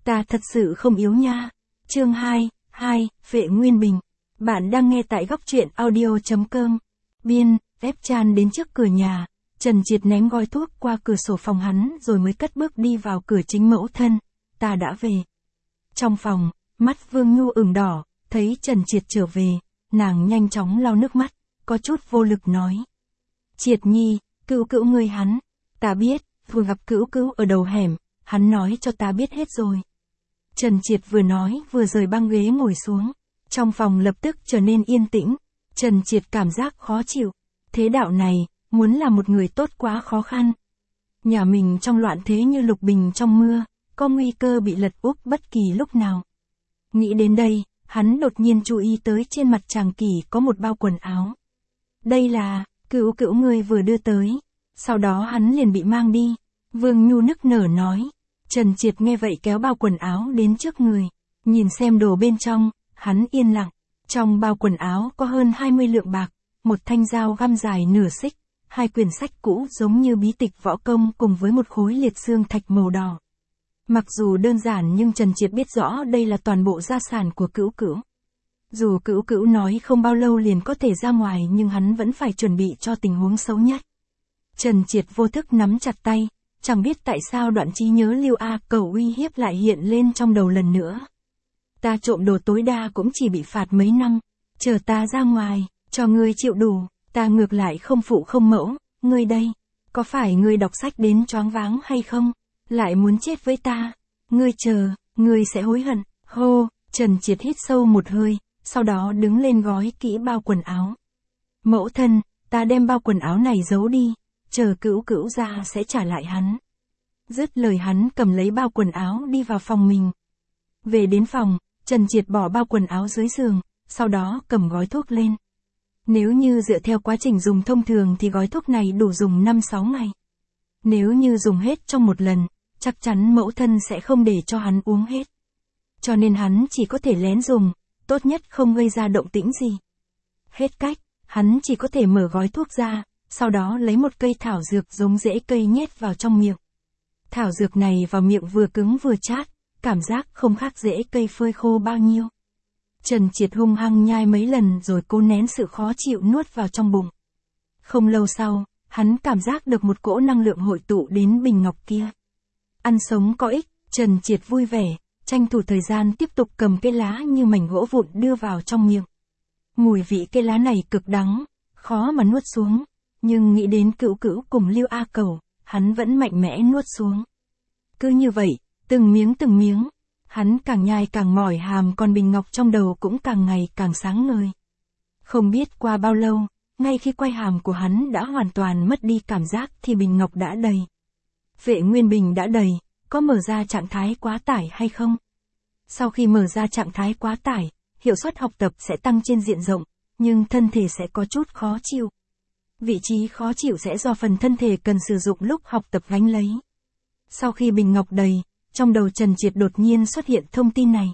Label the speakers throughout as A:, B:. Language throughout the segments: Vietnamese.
A: Ta thật sự không yếu nha. Chương 2, Vệ Nguyên Bình. Bạn đang nghe tại góc truyện audio.com. Biên, ép Chan đến trước cửa nhà, Trần Triệt ném gói thuốc qua cửa sổ phòng hắn rồi mới cất bước đi vào cửa chính. Mẫu thân, ta đã về. Trong phòng, mắt Vương Nhu ửng đỏ, thấy Trần Triệt trở về, nàng nhanh chóng lau nước mắt, có chút vô lực nói. Triệt nhi, Cữu Cữu ngươi hắn, ta biết, vừa gặp Cữu Cữu ở đầu hẻm, hắn nói cho ta biết hết rồi. Trần Triệt vừa nói vừa rời băng ghế ngồi xuống, trong phòng lập tức trở nên yên tĩnh, Trần Triệt cảm giác khó chịu, thế đạo này, muốn là một người tốt quá khó khăn. Nhà mình trong loạn thế như lục bình trong mưa, có nguy cơ bị lật úp bất kỳ lúc nào. Nghĩ đến đây, hắn đột nhiên chú ý tới trên mặt Tràng Kỷ có một bao quần áo. Đây là, Cữu Cữu ngươi vừa đưa tới, sau đó hắn liền bị mang đi. Vương Nhu nức nở nói. Trần Triệt nghe vậy kéo bao quần áo đến trước người, nhìn xem đồ bên trong, hắn yên lặng. Trong bao quần áo có hơn 20 lượng bạc, một thanh dao găm dài nửa xích, 2 quyển sách cũ giống như bí tịch võ công cùng với một khối liệt xương thạch màu đỏ. Mặc dù đơn giản nhưng Trần Triệt biết rõ đây là toàn bộ gia sản của Cữu Cữu. Dù Cữu Cữu nói không bao lâu liền có thể ra ngoài nhưng hắn vẫn phải chuẩn bị cho tình huống xấu nhất. Trần Triệt vô thức nắm chặt tay, chẳng biết tại sao đoạn trí nhớ Lưu A Cầu uy hiếp lại hiện lên trong đầu lần nữa. Ta trộm đồ tối đa cũng chỉ bị phạt mấy năm, chờ ta ra ngoài, cho ngươi chịu đủ, ta ngược lại không phụ không mẫu, ngươi đây, có phải ngươi đọc sách đến choáng váng hay không, lại muốn chết với ta, ngươi chờ, ngươi sẽ hối hận, hô, Trần Triệt hít sâu một hơi, sau đó đứng lên gói kỹ bao quần áo. Mẫu thân, ta đem bao quần áo này giấu đi, chờ Cữu Cữu ra sẽ trả lại hắn. Dứt lời hắn cầm lấy bao quần áo đi vào phòng mình. Về đến phòng, Trần Triệt bỏ bao quần áo dưới giường, sau đó cầm gói thuốc lên. Nếu như dựa theo quá trình dùng thông thường thì gói thuốc này đủ dùng 5-6 ngày. Nếu như dùng hết trong một lần, chắc chắn mẫu thân sẽ không để cho hắn uống hết. Cho nên hắn chỉ có thể lén dùng, tốt nhất không gây ra động tĩnh gì. Hết cách, hắn chỉ có thể mở gói thuốc ra, sau đó lấy một cây thảo dược giống rễ cây nhét vào trong miệng. Thảo dược này vào miệng vừa cứng vừa chát, cảm giác không khác rễ cây phơi khô bao nhiêu. Trần Triệt hung hăng nhai mấy lần rồi cố nén sự khó chịu nuốt vào trong bụng. Không lâu sau, hắn cảm giác được một cỗ năng lượng hội tụ đến bình ngọc kia. Ăn sống có ích, Trần Triệt vui vẻ, tranh thủ thời gian tiếp tục cầm cây lá như mảnh gỗ vụn đưa vào trong miệng. Mùi vị cây lá này cực đắng, khó mà nuốt xuống, nhưng nghĩ đến Cữu Cữu cùng Lưu A Cầu, hắn vẫn mạnh mẽ nuốt xuống. Cứ như vậy, từng miếng, hắn càng nhai càng mỏi hàm còn bình ngọc trong đầu cũng càng ngày càng sáng ngời. Không biết qua bao lâu, ngay khi quai hàm của hắn đã hoàn toàn mất đi cảm giác thì bình ngọc đã đầy. Vệ Nguyên Bình đã đầy, có mở ra trạng thái quá tải hay không? Sau khi mở ra trạng thái quá tải, hiệu suất học tập sẽ tăng trên diện rộng, nhưng thân thể sẽ có chút khó chịu. Vị trí khó chịu sẽ do phần thân thể cần sử dụng lúc học tập gánh lấy. Sau khi bình ngọc đầy, trong đầu Trần Triệt đột nhiên xuất hiện thông tin này.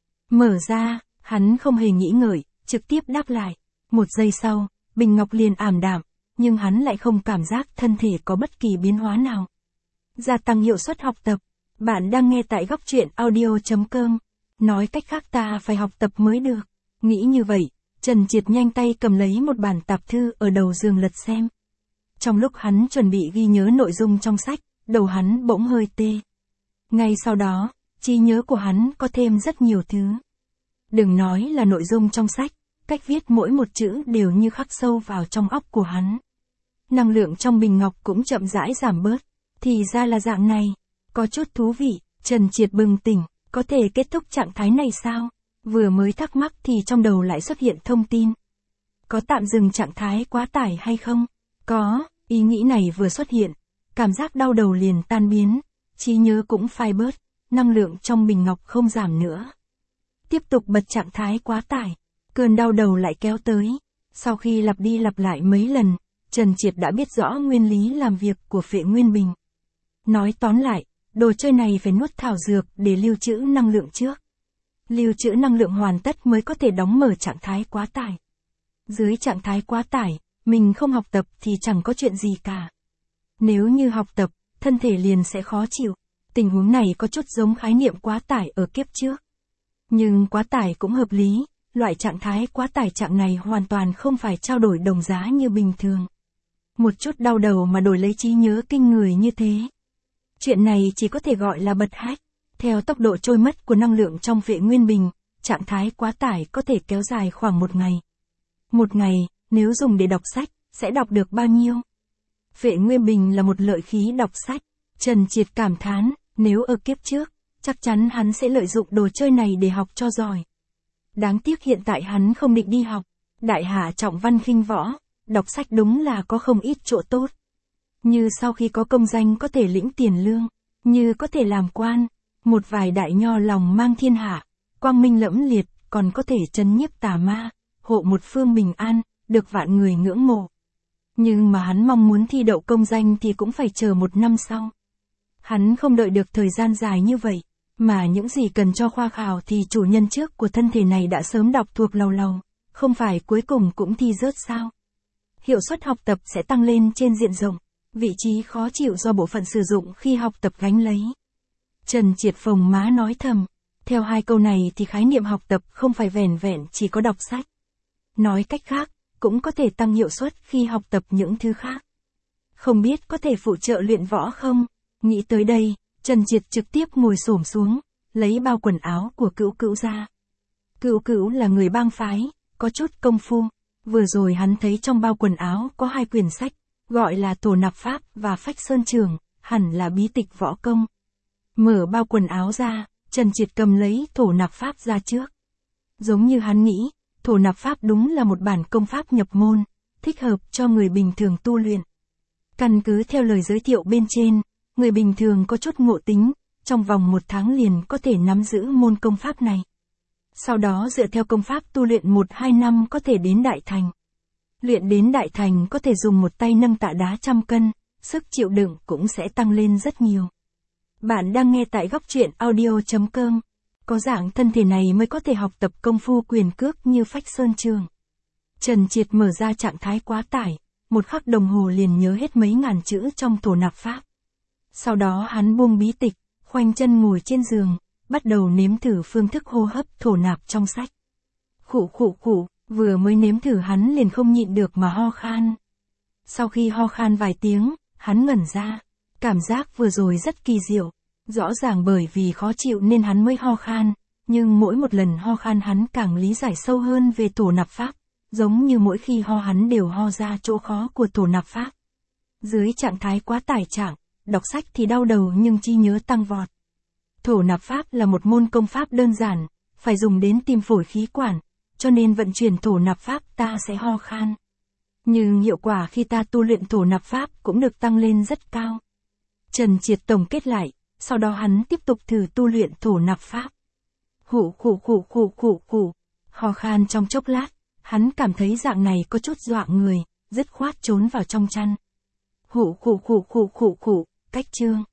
A: Mở ra, hắn không hề nghĩ ngợi, trực tiếp đáp lại. Một giây sau, bình ngọc liền ảm đạm, nhưng hắn lại không cảm giác thân thể có bất kỳ biến hóa nào. Gia tăng hiệu suất học tập. Bạn đang nghe tại góc truyện audio.com. Nói cách khác ta phải học tập mới được. Nghĩ như vậy, Trần Triệt nhanh tay cầm lấy một bản tạp thư ở đầu giường lật xem. Trong lúc hắn chuẩn bị ghi nhớ nội dung trong sách, đầu hắn bỗng hơi tê. Ngay sau đó, trí nhớ của hắn có thêm rất nhiều thứ. Đừng nói là nội dung trong sách, cách viết mỗi một chữ đều như khắc sâu vào trong óc của hắn. Năng lượng trong bình ngọc cũng chậm rãi giảm bớt. Thì ra là dạng này, có chút thú vị, Trần Triệt bừng tỉnh, có thể kết thúc trạng thái này sao? Vừa mới thắc mắc thì trong đầu lại xuất hiện thông tin. Có tạm dừng trạng thái quá tải hay không? Có, ý nghĩ này vừa xuất hiện, cảm giác đau đầu liền tan biến, trí nhớ cũng phai bớt, năng lượng trong bình ngọc không giảm nữa. Tiếp tục bật trạng thái quá tải, cơn đau đầu lại kéo tới. Sau khi lặp đi lặp lại mấy lần, Trần Triệt đã biết rõ nguyên lý làm việc của Vệ Nguyên Bình. Nói tóm lại, đồ chơi này phải nuốt thảo dược để lưu trữ năng lượng trước. Lưu trữ năng lượng hoàn tất mới có thể đóng mở trạng thái quá tải. Dưới trạng thái quá tải, mình không học tập thì chẳng có chuyện gì cả. Nếu như học tập, thân thể liền sẽ khó chịu. Tình huống này có chút giống khái niệm quá tải ở kiếp trước. Nhưng quá tải cũng hợp lý, loại trạng thái quá tải trạng này hoàn toàn không phải trao đổi đồng giá như bình thường. Một chút đau đầu mà đổi lấy trí nhớ kinh người như thế. Chuyện này chỉ có thể gọi là bật hách. Theo tốc độ trôi mất của năng lượng trong Vệ Nguyên Bình, trạng thái quá tải có thể kéo dài khoảng một ngày. Một ngày, nếu dùng để đọc sách, sẽ đọc được bao nhiêu? Vệ Nguyên Bình là một lợi khí đọc sách. Trần Triệt cảm thán, nếu ở kiếp trước, chắc chắn hắn sẽ lợi dụng đồ chơi này để học cho giỏi. Đáng tiếc hiện tại hắn không định đi học. Đại hạ trọng văn khinh võ, đọc sách đúng là có không ít chỗ tốt. Như sau khi có công danh có thể lĩnh tiền lương, như có thể làm quan, một vài đại nho lòng mang thiên hạ, quang minh lẫm liệt, còn có thể trấn nhiếp tà ma, hộ một phương bình an, được vạn người ngưỡng mộ. Nhưng mà hắn mong muốn thi đậu công danh thì cũng phải chờ 1 năm sau. Hắn không đợi được thời gian dài như vậy, mà những gì cần cho khoa khảo thì chủ nhân trước của thân thể này đã sớm đọc thuộc lầu lầu, không phải cuối cùng cũng thi rớt sao. Hiệu suất học tập sẽ tăng lên trên diện rộng, vị trí khó chịu do bộ phận sử dụng khi học tập gánh lấy. Trần Triệt phồng má nói thầm, theo 2 câu này thì khái niệm học tập không phải vẻn vẹn chỉ có đọc sách. Nói cách khác, cũng có thể tăng hiệu suất khi học tập những thứ khác. Không biết có thể phụ trợ luyện võ không? Nghĩ tới đây, Trần Triệt trực tiếp ngồi xổm xuống, lấy bao quần áo của Cữu Cữu ra. Cữu Cữu là người bang phái, có chút công phu. Vừa rồi hắn thấy trong bao quần áo có 2 quyển sách, gọi là Thổ Nạp Pháp và Phách Sơn Trường, hẳn là bí tịch võ công. Mở bao quần áo ra, Trần Triệt cầm lấy Thổ Nạp Pháp ra trước. Giống như hắn nghĩ, Thổ Nạp Pháp đúng là một bản công pháp nhập môn, thích hợp cho người bình thường tu luyện. Căn cứ theo lời giới thiệu bên trên, người bình thường có chút ngộ tính, trong vòng 1 tháng liền có thể nắm giữ môn công pháp này. Sau đó dựa theo công pháp tu luyện 1-2 năm có thể đến đại thành. Luyện đến đại thành có thể dùng một tay nâng tạ đá 100 cân, sức chịu đựng cũng sẽ tăng lên rất nhiều. Bạn đang nghe tại góc truyện audio.com. Có dạng thân thể này mới có thể học tập công phu quyền cước như Phách Sơn Trường. Trần Triệt mở ra trạng thái quá tải, 1 khắc đồng hồ liền nhớ hết mấy ngàn chữ trong Thổ Nạp Pháp. Sau đó hắn buông bí tịch, khoanh chân ngồi trên giường, bắt đầu nếm thử phương thức hô hấp thổ nạp trong sách. Khụ khụ khụ, vừa mới nếm thử hắn liền không nhịn được mà ho khan. Sau khi ho khan vài tiếng, hắn ngẩn ra. Cảm giác vừa rồi rất kỳ diệu. Rõ ràng bởi vì khó chịu nên hắn mới ho khan, nhưng mỗi một lần ho khan hắn càng lý giải sâu hơn về Thổ Nạp Pháp, giống như mỗi khi ho hắn đều ho ra chỗ khó của Thổ Nạp Pháp. Dưới trạng thái quá tải trạng, đọc sách thì đau đầu nhưng trí nhớ tăng vọt. Thổ Nạp Pháp là một môn công pháp đơn giản, phải dùng đến tim phổi khí quản, cho nên vận chuyển Thổ Nạp Pháp ta sẽ ho khan. Nhưng hiệu quả khi ta tu luyện Thổ Nạp Pháp cũng được tăng lên rất cao. Trần Triệt tổng kết lại, sau đó hắn tiếp tục thử tu luyện Thổ Nạp Pháp. Hụ khụ khụ khụ khụ khụ, ho khan trong chốc lát, hắn cảm thấy dạng này có chút dọa người, dứt khoát trốn vào trong chăn. Hụ khụ khụ khụ khụ khụ, cách chương.